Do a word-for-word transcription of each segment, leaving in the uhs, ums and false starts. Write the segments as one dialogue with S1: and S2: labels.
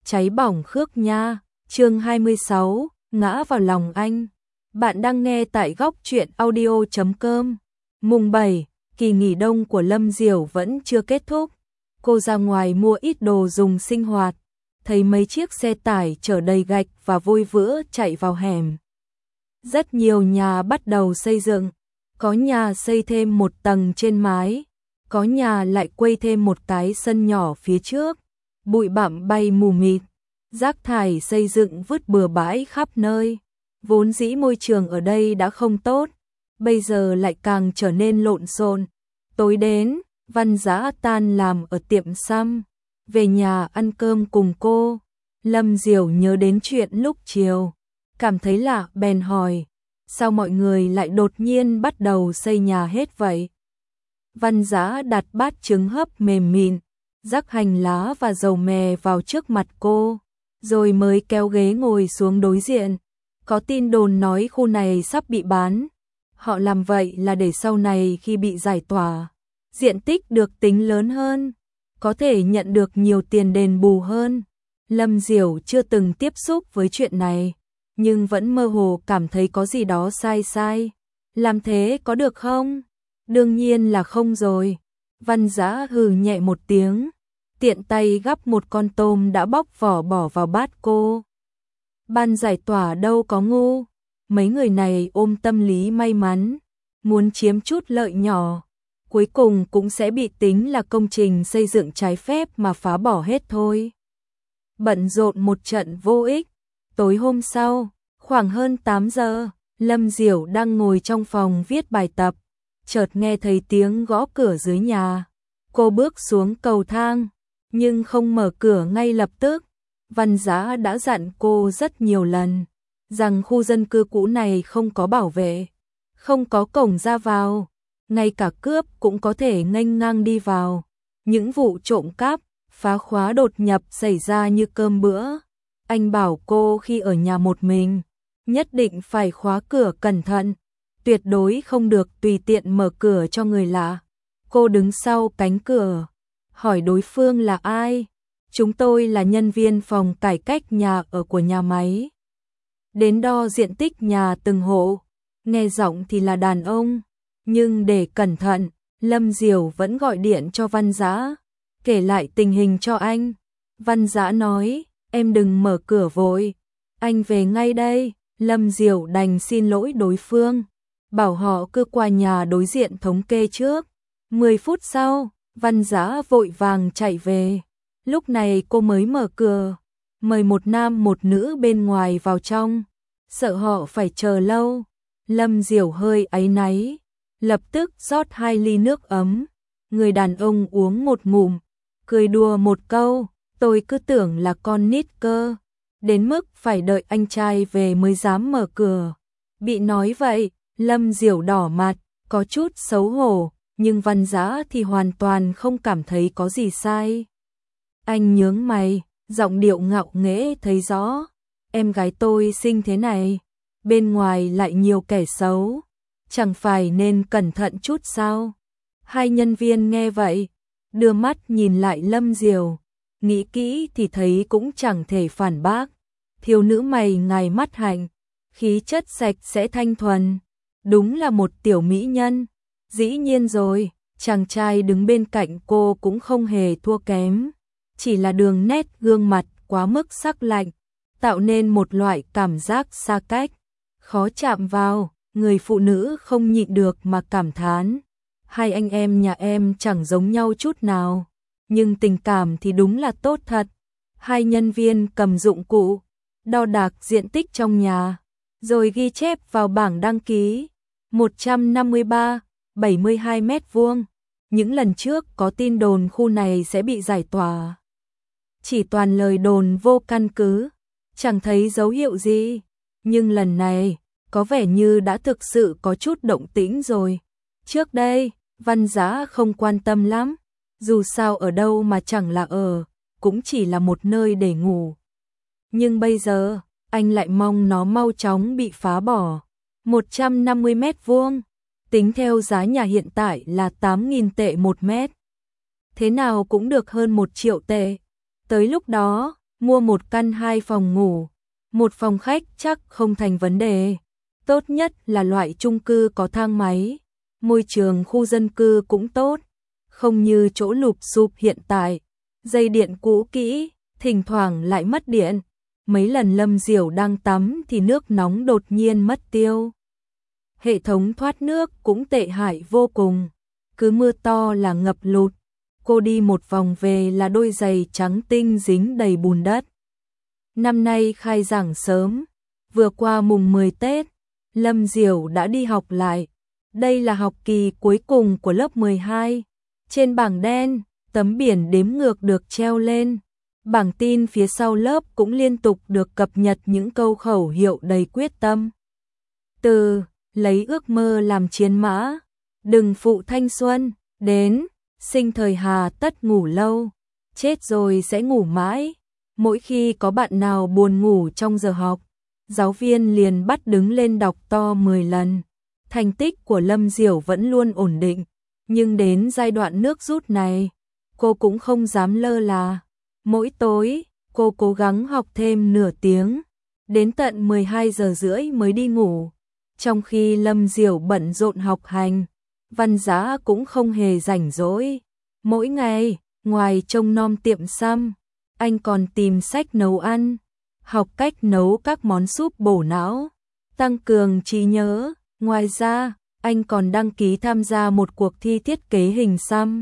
S1: cháy bỏng Khước Nha, chương hai mươi sáu, ngã vào lòng anh. Bạn đang nghe tại góc truyện audio chấm com. Mùng bảy, kỳ nghỉ đông của Lâm Diểu vẫn chưa kết thúc. Cô ra ngoài mua ít đồ dùng sinh hoạt, thấy mấy chiếc xe tải chở đầy gạch và vôi vữa chạy vào hẻm. Rất nhiều nhà bắt đầu xây dựng, có nhà xây thêm một tầng trên mái, có nhà lại quây thêm một cái sân nhỏ phía trước. Bụi bặm bay mù mịt, rác thải xây dựng vứt bừa bãi khắp nơi. Vốn dĩ môi trường ở đây đã không tốt, bây giờ lại càng trở nên lộn xộn. Tối đến, Văn Dã tan làm ở tiệm xăm, về nhà ăn cơm cùng cô. Lâm Diểu nhớ đến chuyện lúc chiều, cảm thấy lạ bèn hỏi, sao mọi người lại đột nhiên bắt đầu xây nhà hết vậy? Văn Dã đặt bát trứng hấp mềm mịn, rắc hành lá và dầu mè vào trước mặt cô, rồi mới kéo ghế ngồi xuống đối diện. Có tin đồn nói khu này sắp bị bán. Họ làm vậy là để sau này khi bị giải tỏa, diện tích được tính lớn hơn, có thể nhận được nhiều tiền đền bù hơn. Lâm Diểu chưa từng tiếp xúc với chuyện này, nhưng vẫn mơ hồ cảm thấy có gì đó sai sai. Làm thế có được không? Đương nhiên là không rồi. Văn Dã hừ nhẹ một tiếng, tiện tay gắp một con tôm đã bóc vỏ bỏ vào bát cô. Ban giải tỏa đâu có ngu, mấy người này ôm tâm lý may mắn, muốn chiếm chút lợi nhỏ, cuối cùng cũng sẽ bị tính là công trình xây dựng trái phép mà phá bỏ hết thôi. Bận rộn một trận vô ích. Tối hôm sau, khoảng hơn tám giờ, Lâm Diểu đang ngồi trong phòng viết bài tập, chợt nghe thấy tiếng gõ cửa dưới nhà. Cô bước xuống cầu thang, nhưng không mở cửa ngay lập tức. Văn Dã đã dặn cô rất nhiều lần rằng khu dân cư cũ này không có bảo vệ, không có cổng ra vào, ngay cả cướp cũng có thể nghênh ngang đi vào. Những vụ trộm cắp, phá khóa đột nhập xảy ra như cơm bữa. Anh bảo cô khi ở nhà một mình, nhất định phải khóa cửa cẩn thận, tuyệt đối không được tùy tiện mở cửa cho người lạ. Cô đứng sau cánh cửa, hỏi đối phương là ai. Chúng tôi là nhân viên phòng cải cách nhà ở của nhà máy, đến đo diện tích nhà từng hộ. Nghe giọng thì là đàn ông, nhưng để cẩn thận, Lâm Diểu vẫn gọi điện cho Văn Dã, kể lại tình hình cho anh. Văn Dã nói, em đừng mở cửa vội, anh về ngay đây. Lâm Diểu đành xin lỗi đối phương, bảo họ cứ qua nhà đối diện thống kê trước. Mười phút sau, Văn Dã vội vàng chạy về. Lúc này cô mới mở cửa, mời một nam một nữ bên ngoài vào trong, sợ họ phải chờ lâu. Lâm Diểu hơi áy náy, lập tức rót hai ly nước ấm. Người đàn ông uống một ngụm, cười đùa một câu, tôi cứ tưởng là con nít cơ, đến mức phải đợi anh trai về mới dám mở cửa. Bị nói vậy, Lâm Diểu đỏ mặt, có chút xấu hổ, nhưng Văn Dã thì hoàn toàn không cảm thấy có gì sai. Anh nhướng mày, giọng điệu ngạo nghễ thấy rõ, em gái tôi xinh thế này, bên ngoài lại nhiều kẻ xấu, chẳng phải nên cẩn thận chút sao? Hai nhân viên nghe vậy, đưa mắt nhìn lại Lâm Diểu, nghĩ kỹ thì thấy cũng chẳng thể phản bác. Thiếu nữ mày ngài mắt hạnh, khí chất sạch sẽ thanh thuần, đúng là một tiểu mỹ nhân. Dĩ nhiên rồi, chàng trai đứng bên cạnh cô cũng không hề thua kém, chỉ là đường nét gương mặt quá mức sắc lạnh, tạo nên một loại cảm giác xa cách, khó chạm vào. Người phụ nữ không nhịn được mà cảm thán, hai anh em nhà em chẳng giống nhau chút nào, nhưng tình cảm thì đúng là tốt thật. Hai nhân viên cầm dụng cụ, đo đạc diện tích trong nhà, rồi ghi chép vào bảng đăng ký, một trăm năm mươi ba, bảy mươi hai mét vuông. Những lần trước có tin đồn khu này sẽ bị giải tỏa, chỉ toàn lời đồn vô căn cứ, chẳng thấy dấu hiệu gì. Nhưng lần này, có vẻ như đã thực sự có chút động tĩnh rồi. Trước đây, Văn Dã không quan tâm lắm, dù sao ở đâu mà chẳng là ở, cũng chỉ là một nơi để ngủ. Nhưng bây giờ, anh lại mong nó mau chóng bị phá bỏ. một trăm năm mươi mét vuông, tính theo giá nhà hiện tại là tám nghìn tệ một mét. Thế nào cũng được hơn một triệu tệ. Tới lúc đó, mua một căn hai phòng ngủ, một phòng khách chắc không thành vấn đề. Tốt nhất là loại chung cư có thang máy, môi trường khu dân cư cũng tốt, không như chỗ lụp xụp hiện tại, dây điện cũ kỹ, thỉnh thoảng lại mất điện. Mấy lần Lâm Diểu đang tắm thì nước nóng đột nhiên mất tiêu. Hệ thống thoát nước cũng tệ hại vô cùng, cứ mưa to là ngập lụt. Cô đi một vòng về là đôi giày trắng tinh dính đầy bùn đất. Năm nay khai giảng sớm, vừa qua mùng mười Tết, Lâm Diểu đã đi học lại. Đây là học kỳ cuối cùng của lớp mười hai. Trên bảng đen, tấm biển đếm ngược được treo lên. Bảng tin phía sau lớp cũng liên tục được cập nhật những câu khẩu hiệu đầy quyết tâm. Từ lấy ước mơ làm chiến mã, đừng phụ thanh xuân, đến sinh thời hà tất ngủ lâu, chết rồi sẽ ngủ mãi. Mỗi khi có bạn nào buồn ngủ trong giờ học, giáo viên liền bắt đứng lên đọc to mười lần. Thành tích của Lâm Diểu vẫn luôn ổn định, nhưng đến giai đoạn nước rút này, cô cũng không dám lơ là. Mỗi tối, cô cố gắng học thêm nửa tiếng, đến tận mười hai giờ rưỡi mới đi ngủ. Trong khi Lâm Diểu bận rộn học hành, Văn Giá cũng không hề rảnh rỗi. Mỗi ngày, ngoài trông nom tiệm xăm, anh còn tìm sách nấu ăn, học cách nấu các món súp bổ não, tăng cường trí nhớ. Ngoài ra, anh còn đăng ký tham gia một cuộc thi thiết kế hình xăm.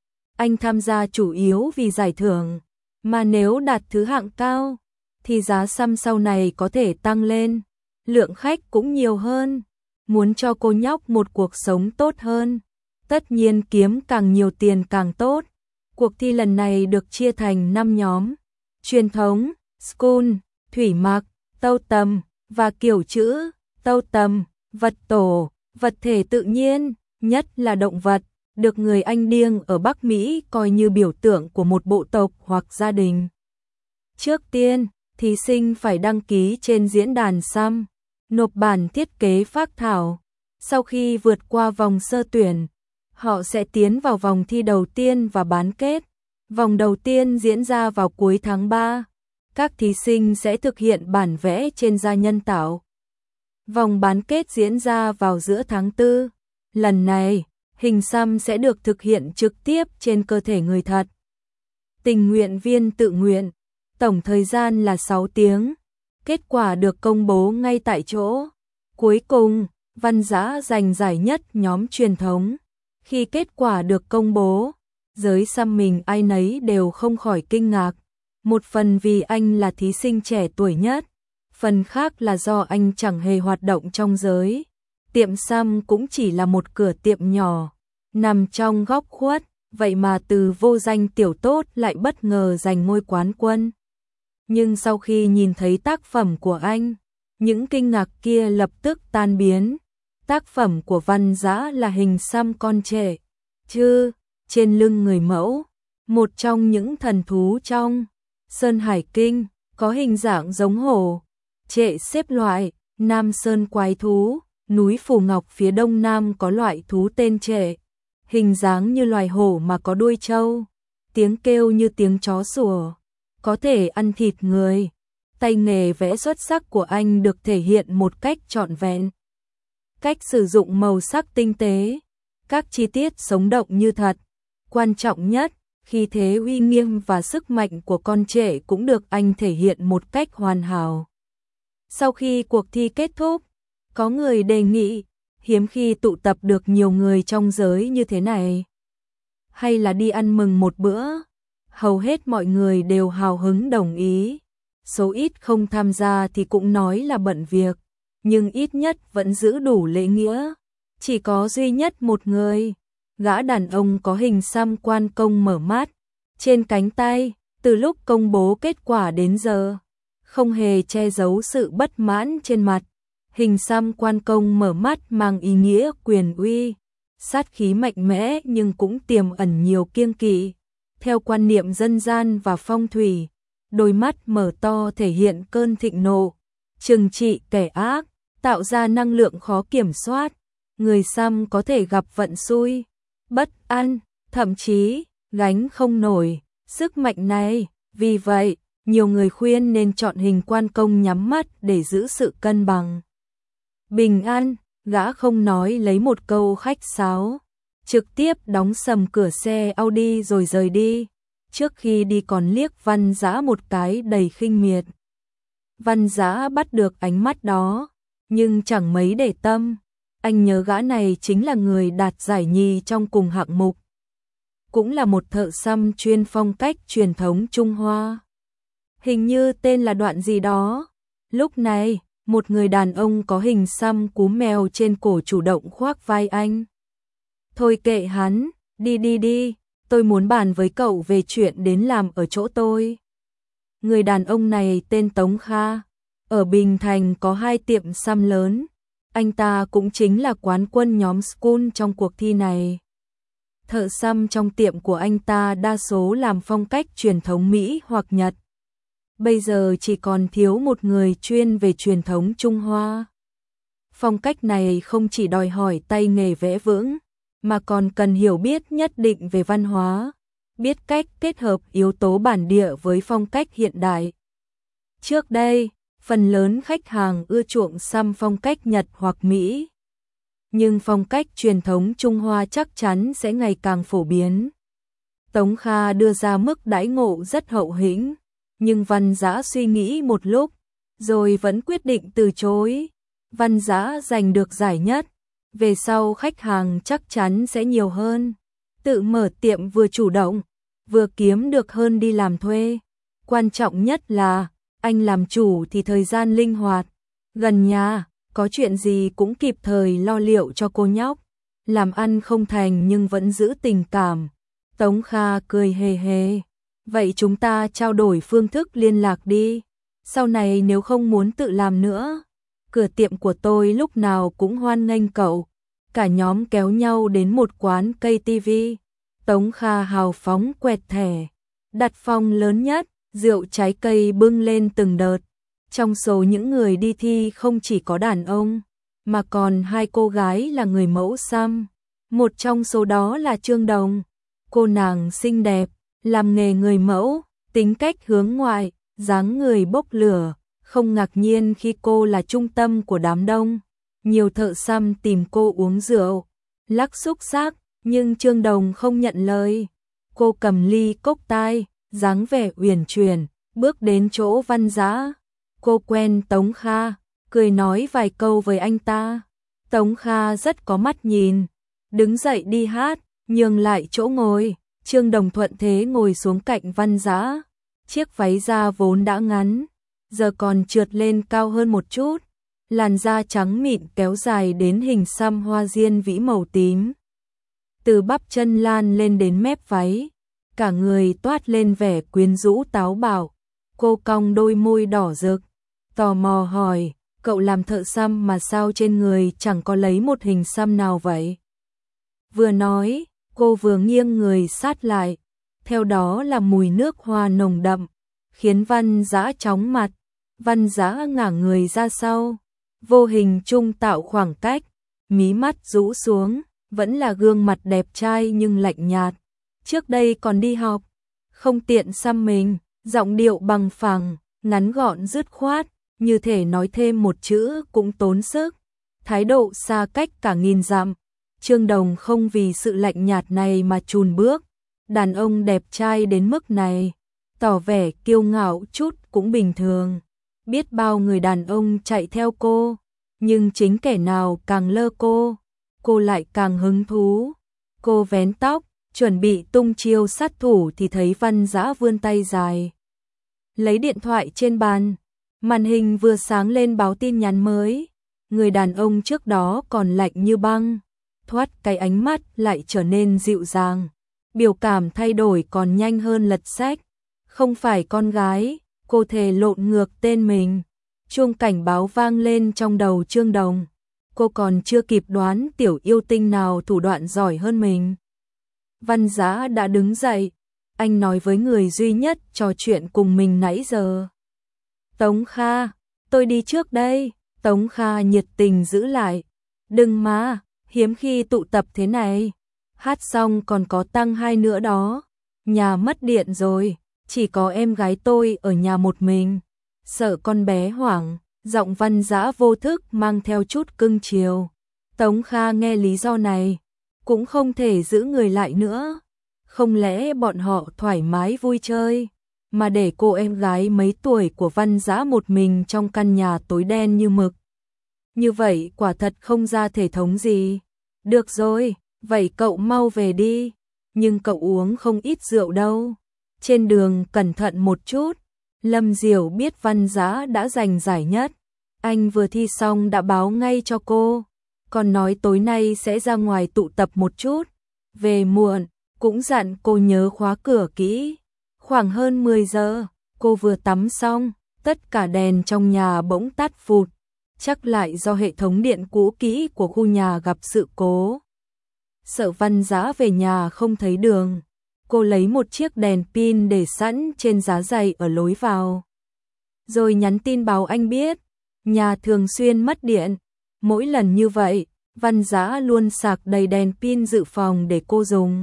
S1: Anh tham gia chủ yếu vì giải thưởng, mà nếu đạt thứ hạng cao, thì giá xăm sau này có thể tăng lên, lượng khách cũng nhiều hơn. Muốn cho cô nhóc một cuộc sống tốt hơn, tất nhiên kiếm càng nhiều tiền càng tốt. Cuộc thi lần này được chia thành năm nhóm: truyền thống, school, thủy mặc, tâu tầm và kiểu chữ. Tâu tầm, vật tổ, vật thể tự nhiên, nhất là động vật, được người Anh điêng ở Bắc Mỹ coi như biểu tượng của một bộ tộc hoặc gia đình. Trước tiên, thí sinh phải đăng ký trên diễn đàn xăm, nộp bản thiết kế phác thảo. Sau khi vượt qua vòng sơ tuyển, họ sẽ tiến vào vòng thi đầu tiên và bán kết. Vòng đầu tiên diễn ra vào cuối tháng ba. Các thí sinh sẽ thực hiện bản vẽ trên da nhân tạo. Vòng bán kết diễn ra vào giữa tháng tư. Lần này, hình xăm sẽ được thực hiện trực tiếp trên cơ thể người thật. Tình nguyện viên tự nguyện, tổng thời gian là sáu tiếng. Kết quả được công bố ngay tại chỗ. Cuối cùng, Văn Giá giành giải nhất nhóm truyền thống. Khi kết quả được công bố, giới xăm mình ai nấy đều không khỏi kinh ngạc. Một phần vì anh là thí sinh trẻ tuổi nhất, phần khác là do anh chẳng hề hoạt động trong giới. Tiệm xăm cũng chỉ là một cửa tiệm nhỏ, nằm trong góc khuất, vậy mà từ vô danh tiểu tốt lại bất ngờ giành ngôi quán quân. Nhưng sau khi nhìn thấy tác phẩm của anh, những kinh ngạc kia lập tức tan biến. Tác phẩm của Văn Giá là hình xăm con trệ, chứ, trên lưng người mẫu, một trong những thần thú trong Sơn Hải Kinh, có hình dạng giống hổ. Trệ xếp loại Nam Sơn quái thú, núi Phù Ngọc phía đông nam có loại thú tên trệ, hình dáng như loài hổ mà có đuôi trâu, tiếng kêu như tiếng chó sủa, có thể ăn thịt người. Tay nghề vẽ xuất sắc của anh được thể hiện một cách trọn vẹn. Cách sử dụng màu sắc tinh tế, các chi tiết sống động như thật. Quan trọng nhất, khí thế uy nghiêm và sức mạnh của con trệ cũng được anh thể hiện một cách hoàn hảo. Sau khi cuộc thi kết thúc, có người đề nghị, hiếm khi tụ tập được nhiều người trong giới như thế này, hay là đi ăn mừng một bữa. Hầu hết mọi người đều hào hứng đồng ý. Số ít không tham gia thì cũng nói là bận việc, nhưng ít nhất vẫn giữ đủ lễ nghĩa. Chỉ có duy nhất một người, gã đàn ông có hình xăm quan công mở mắt trên cánh tay, từ lúc công bố kết quả đến giờ, không hề che giấu sự bất mãn trên mặt. Hình xăm quan công mở mắt mang ý nghĩa quyền uy, sát khí mạnh mẽ nhưng cũng tiềm ẩn nhiều kiêng kỵ. Theo quan niệm dân gian và phong thủy, đôi mắt mở to thể hiện cơn thịnh nộ, trừng trị kẻ ác, tạo ra năng lượng khó kiểm soát. Người xăm có thể gặp vận xui, bất an, thậm chí gánh không nổi sức mạnh này. Vì vậy, Nhiều người khuyên nên chọn hình quan công nhắm mắt để giữ sự cân bằng. Bình an, gã không nói lấy một câu khách sáo, trực tiếp đóng sầm cửa xe Audi rồi rời đi. Trước khi đi còn liếc Văn Dã một cái đầy khinh miệt. Văn Dã bắt được ánh mắt đó, nhưng chẳng mấy để tâm. Anh nhớ gã này chính là người đạt giải nhì trong cùng hạng mục. Cũng là một thợ xăm chuyên phong cách truyền thống Trung Hoa. Hình như tên là Đoạn gì đó. Lúc này, một người đàn ông có hình xăm cú mèo trên cổ chủ động khoác vai anh. Thôi kệ hắn, đi đi đi, tôi muốn bàn với cậu về chuyện đến làm ở chỗ tôi. Người đàn ông này tên Tống Kha, ở Bình Thành có hai tiệm xăm lớn. Anh ta cũng chính là quán quân nhóm School trong cuộc thi này. Thợ xăm trong tiệm của anh ta đa số làm phong cách truyền thống Mỹ hoặc Nhật. Bây giờ chỉ còn thiếu một người chuyên về truyền thống Trung Hoa. Phong cách này không chỉ đòi hỏi tay nghề vẽ vững, mà còn cần hiểu biết nhất định về văn hóa, biết cách kết hợp yếu tố bản địa với phong cách hiện đại. Trước đây, phần lớn khách hàng ưa chuộng xăm phong cách Nhật hoặc Mỹ. Nhưng phong cách truyền thống Trung Hoa chắc chắn sẽ ngày càng phổ biến. Tống Kha đưa ra mức đãi ngộ rất hậu hĩnh, nhưng Văn Dã suy nghĩ một lúc, rồi vẫn quyết định từ chối. Văn Dã giành được giải nhất, về sau khách hàng chắc chắn sẽ nhiều hơn. Tự mở tiệm vừa chủ động, vừa kiếm được hơn đi làm thuê. Quan trọng nhất là, anh làm chủ thì thời gian linh hoạt, gần nhà, có chuyện gì cũng kịp thời lo liệu cho cô nhóc. Làm ăn không thành nhưng vẫn giữ tình cảm. Tống Kha cười hề hề. Vậy chúng ta trao đổi phương thức liên lạc đi. Sau này nếu không muốn tự làm nữa, cửa tiệm của tôi lúc nào cũng hoan nghênh cậu. Cả nhóm kéo nhau đến một quán cây tivi. Tống Kha hào phóng quẹt thẻ, đặt phòng lớn nhất, rượu trái cây bưng lên từng đợt. Trong số những người đi thi không chỉ có đàn ông, mà còn hai cô gái là người mẫu xăm. Một trong số đó là Trương Đồng. Cô nàng xinh đẹp, làm nghề người mẫu, tính cách hướng ngoại, dáng người bốc lửa, không ngạc nhiên khi cô là trung tâm của đám đông. Nhiều thợ xăm tìm cô uống rượu, lắc xúc xác, nhưng Trương Đồng không nhận lời. Cô cầm ly cốc tai, dáng vẻ uyển chuyển, bước đến chỗ Văn Dã. Cô quen Tống Kha, cười nói vài câu với anh ta. Tống Kha rất có mắt nhìn, đứng dậy đi hát, nhường lại chỗ ngồi. Trương Đồng thuận thế ngồi xuống cạnh Văn Dã. Chiếc váy da vốn đã ngắn, giờ còn trượt lên cao hơn một chút. Làn da trắng mịn kéo dài đến hình xăm hoa diên vĩ màu tím. Từ bắp chân lan lên đến mép váy, cả người toát lên vẻ quyến rũ táo bạo. Cô cong đôi môi đỏ rực, tò mò hỏi, cậu làm thợ xăm mà sao trên người chẳng có lấy một hình xăm nào vậy? Vừa nói, cô vừa nghiêng người sát lại, theo đó là mùi nước hoa nồng đậm, khiến Văn Dã chóng mặt. Văn Dã ngả người ra sau, vô hình chung tạo khoảng cách, mí mắt rũ xuống, vẫn là gương mặt đẹp trai nhưng lạnh nhạt. Trước đây còn đi học, không tiện xăm mình, giọng điệu bằng phẳng, ngắn gọn dứt khoát, như thể nói thêm một chữ cũng tốn sức. Thái độ xa cách cả nghìn dặm. Trương Đồng không vì sự lạnh nhạt này mà chùn bước. Đàn ông đẹp trai đến mức này, tỏ vẻ kiêu ngạo chút cũng bình thường. Biết bao người đàn ông chạy theo cô, nhưng chính kẻ nào càng lơ cô, cô lại càng hứng thú. Cô vén tóc, chuẩn bị tung chiêu sát thủ thì thấy Văn Dã vươn tay dài, lấy điện thoại trên bàn. Màn hình vừa sáng lên báo tin nhắn mới. Người đàn ông trước đó còn lạnh như băng, thoát cái ánh mắt lại trở nên dịu dàng. Biểu cảm thay đổi còn nhanh hơn lật sách. Không phải con gái, cô thề lộn ngược tên mình. Chuông cảnh báo vang lên trong đầu Trương Đồng. Cô còn chưa kịp đoán tiểu yêu tinh nào thủ đoạn giỏi hơn mình. Văn Dã đã đứng dậy. Anh nói với người duy nhất trò chuyện cùng mình nãy giờ. Tống Kha, tôi đi trước đây. Tống Kha nhiệt tình giữ lại. Đừng mà, hiếm khi tụ tập thế này. Hát xong còn có tăng hai nữa đó. Nhà mất điện rồi. chỉ có em gái tôi ở nhà một mình, sợ con bé hoảng, giọng Văn Dã vô thức mang theo chút cưng chiều. Tống Kha nghe lý do này, cũng không thể giữ người lại nữa. Không lẽ bọn họ thoải mái vui chơi, mà để cô em gái mấy tuổi của Văn Dã một mình trong căn nhà tối đen như mực. Như vậy quả thật không ra thể thống gì. Được rồi, vậy cậu mau về đi, nhưng cậu uống không ít rượu đâu. Trên đường cẩn thận một chút. Lâm Diểu biết Văn Dã đã giành giải nhất. Anh vừa thi xong đã báo ngay cho cô, còn nói tối nay sẽ ra ngoài tụ tập một chút. Về muộn, cũng dặn cô nhớ khóa cửa kỹ. Khoảng hơn mười giờ, cô vừa tắm xong, tất cả đèn trong nhà bỗng tắt phụt. Chắc lại do hệ thống điện cũ kỹ của khu nhà gặp sự cố. Sợ Văn Dã về nhà không thấy đường, cô lấy một chiếc đèn pin để sẵn trên giá giày ở lối vào. Rồi nhắn tin báo anh biết, nhà thường xuyên mất điện. Mỗi lần như vậy, Văn Dã luôn sạc đầy đèn pin dự phòng để cô dùng.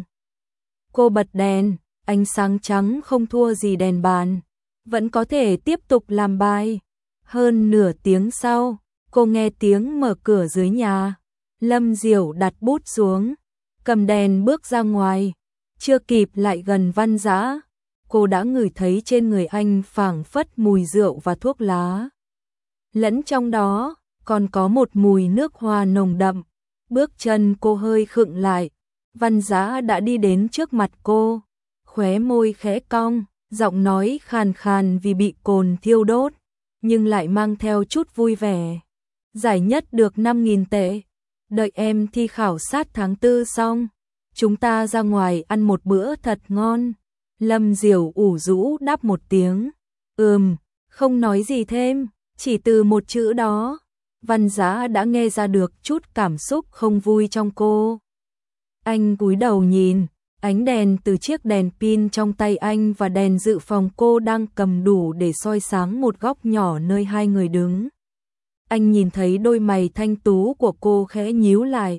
S1: Cô bật đèn, ánh sáng trắng không thua gì đèn bàn, vẫn có thể tiếp tục làm bài. Hơn nửa tiếng sau, cô nghe tiếng mở cửa dưới nhà. Lâm Diểu đặt bút xuống, cầm đèn bước ra ngoài. Chưa kịp lại gần Văn Dã, cô đã ngửi thấy trên người anh phảng phất mùi rượu và thuốc lá. Lẫn trong đó, còn có một mùi nước hoa nồng đậm. Bước chân cô hơi khựng lại, Văn Dã đã đi đến trước mặt cô, khóe môi khẽ cong, giọng nói khàn khàn vì bị cồn thiêu đốt, nhưng lại mang theo chút vui vẻ. Giải nhất được năm nghìn tệ, đợi em thi khảo sát tháng tư xong, chúng ta ra ngoài ăn một bữa thật ngon. Lâm Diểu ủ rũ đáp một tiếng, ừm, không nói gì thêm, chỉ từ một chữ đó, Văn Dã đã nghe ra được chút cảm xúc không vui trong cô. Anh cúi đầu nhìn, ánh đèn từ chiếc đèn pin trong tay anh và đèn dự phòng cô đang cầm đủ để soi sáng một góc nhỏ nơi hai người đứng. Anh nhìn thấy đôi mày thanh tú của cô khẽ nhíu lại.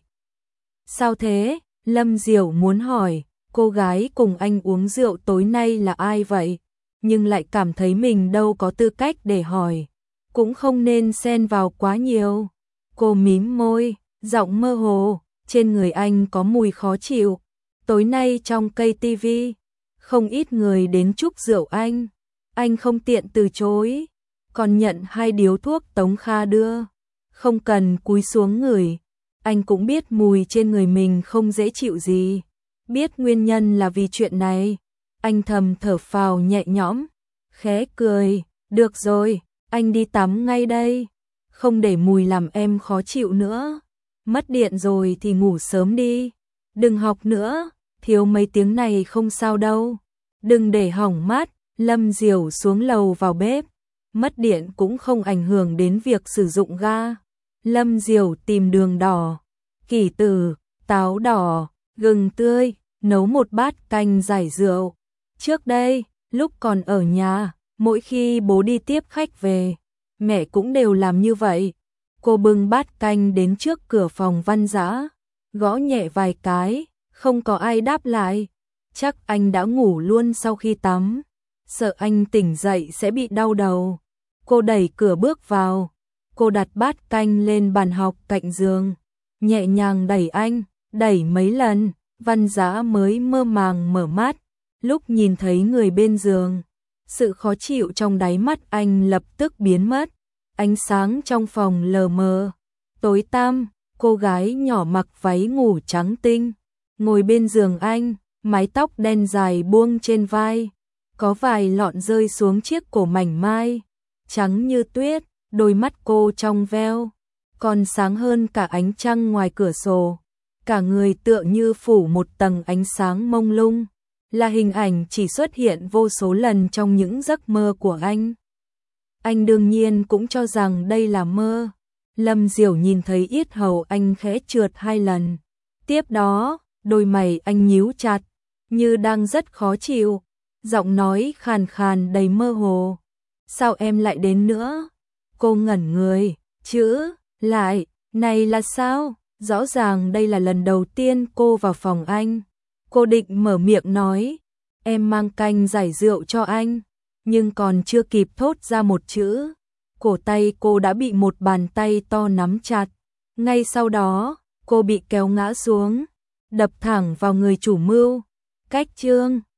S1: Sao thế? Lâm Diểu muốn hỏi, cô gái cùng anh uống rượu tối nay là ai vậy? Nhưng lại cảm thấy mình đâu có tư cách để hỏi, cũng không nên xen vào quá nhiều. Cô mím môi, giọng mơ hồ, trên người anh có mùi khó chịu. Tối nay trong cây tivi, không ít người đến chúc rượu anh. Anh không tiện từ chối, còn nhận hai điếu thuốc Tống Kha đưa. Không cần cúi xuống ngửi, anh cũng biết mùi trên người mình không dễ chịu gì. Biết nguyên nhân là vì chuyện này, anh thầm thở phào nhẹ nhõm, khẽ cười, được rồi, anh đi tắm ngay đây, không để mùi làm em khó chịu nữa. Mất điện rồi thì ngủ sớm đi, đừng học nữa, thiếu mấy tiếng này không sao đâu. Đừng để hỏng mắt. Lâm Diểu xuống lầu vào bếp, mất điện cũng không ảnh hưởng đến việc sử dụng ga. Lâm Diểu tìm đường đỏ, kỷ tử, táo đỏ, gừng tươi, nấu một bát canh giải rượu. Trước đây, lúc còn ở nhà, mỗi khi bố đi tiếp khách về, mẹ cũng đều làm như vậy. Cô bưng bát canh đến trước cửa phòng Văn Dã, gõ nhẹ vài cái, không có ai đáp lại. Chắc anh đã ngủ luôn sau khi tắm, sợ anh tỉnh dậy sẽ bị đau đầu. Cô đẩy cửa bước vào, cô đặt bát canh lên bàn học cạnh giường, nhẹ nhàng đẩy anh, đẩy mấy lần, Văn Dã mới mơ màng mở mắt. Lúc nhìn thấy người bên giường, sự khó chịu trong đáy mắt anh lập tức biến mất. Ánh sáng trong phòng lờ mờ, tối tăm, cô gái nhỏ mặc váy ngủ trắng tinh, ngồi bên giường anh, mái tóc đen dài buông trên vai, có vài lọn rơi xuống chiếc cổ mảnh mai, trắng như tuyết, đôi mắt cô trong veo, còn sáng hơn cả ánh trăng ngoài cửa sổ. Cả người tựa như phủ một tầng ánh sáng mông lung, là hình ảnh chỉ xuất hiện vô số lần trong những giấc mơ của anh. Anh đương nhiên cũng cho rằng đây là mơ. Lâm Diểu nhìn thấy yết hầu anh khẽ trượt hai lần. Tiếp đó, đôi mày anh nhíu chặt, như đang rất khó chịu. Giọng nói khàn khàn đầy mơ hồ. Sao em lại đến nữa? Cô ngẩn người, chữ, lại, này là sao? Rõ ràng đây là lần đầu tiên cô vào phòng anh. Cô định mở miệng nói, em mang canh giải rượu cho anh, nhưng còn chưa kịp thốt ra một chữ, cổ tay cô đã bị một bàn tay to nắm chặt. Ngay sau đó, cô bị kéo ngã xuống, đập thẳng vào người chủ mưu. Cách chương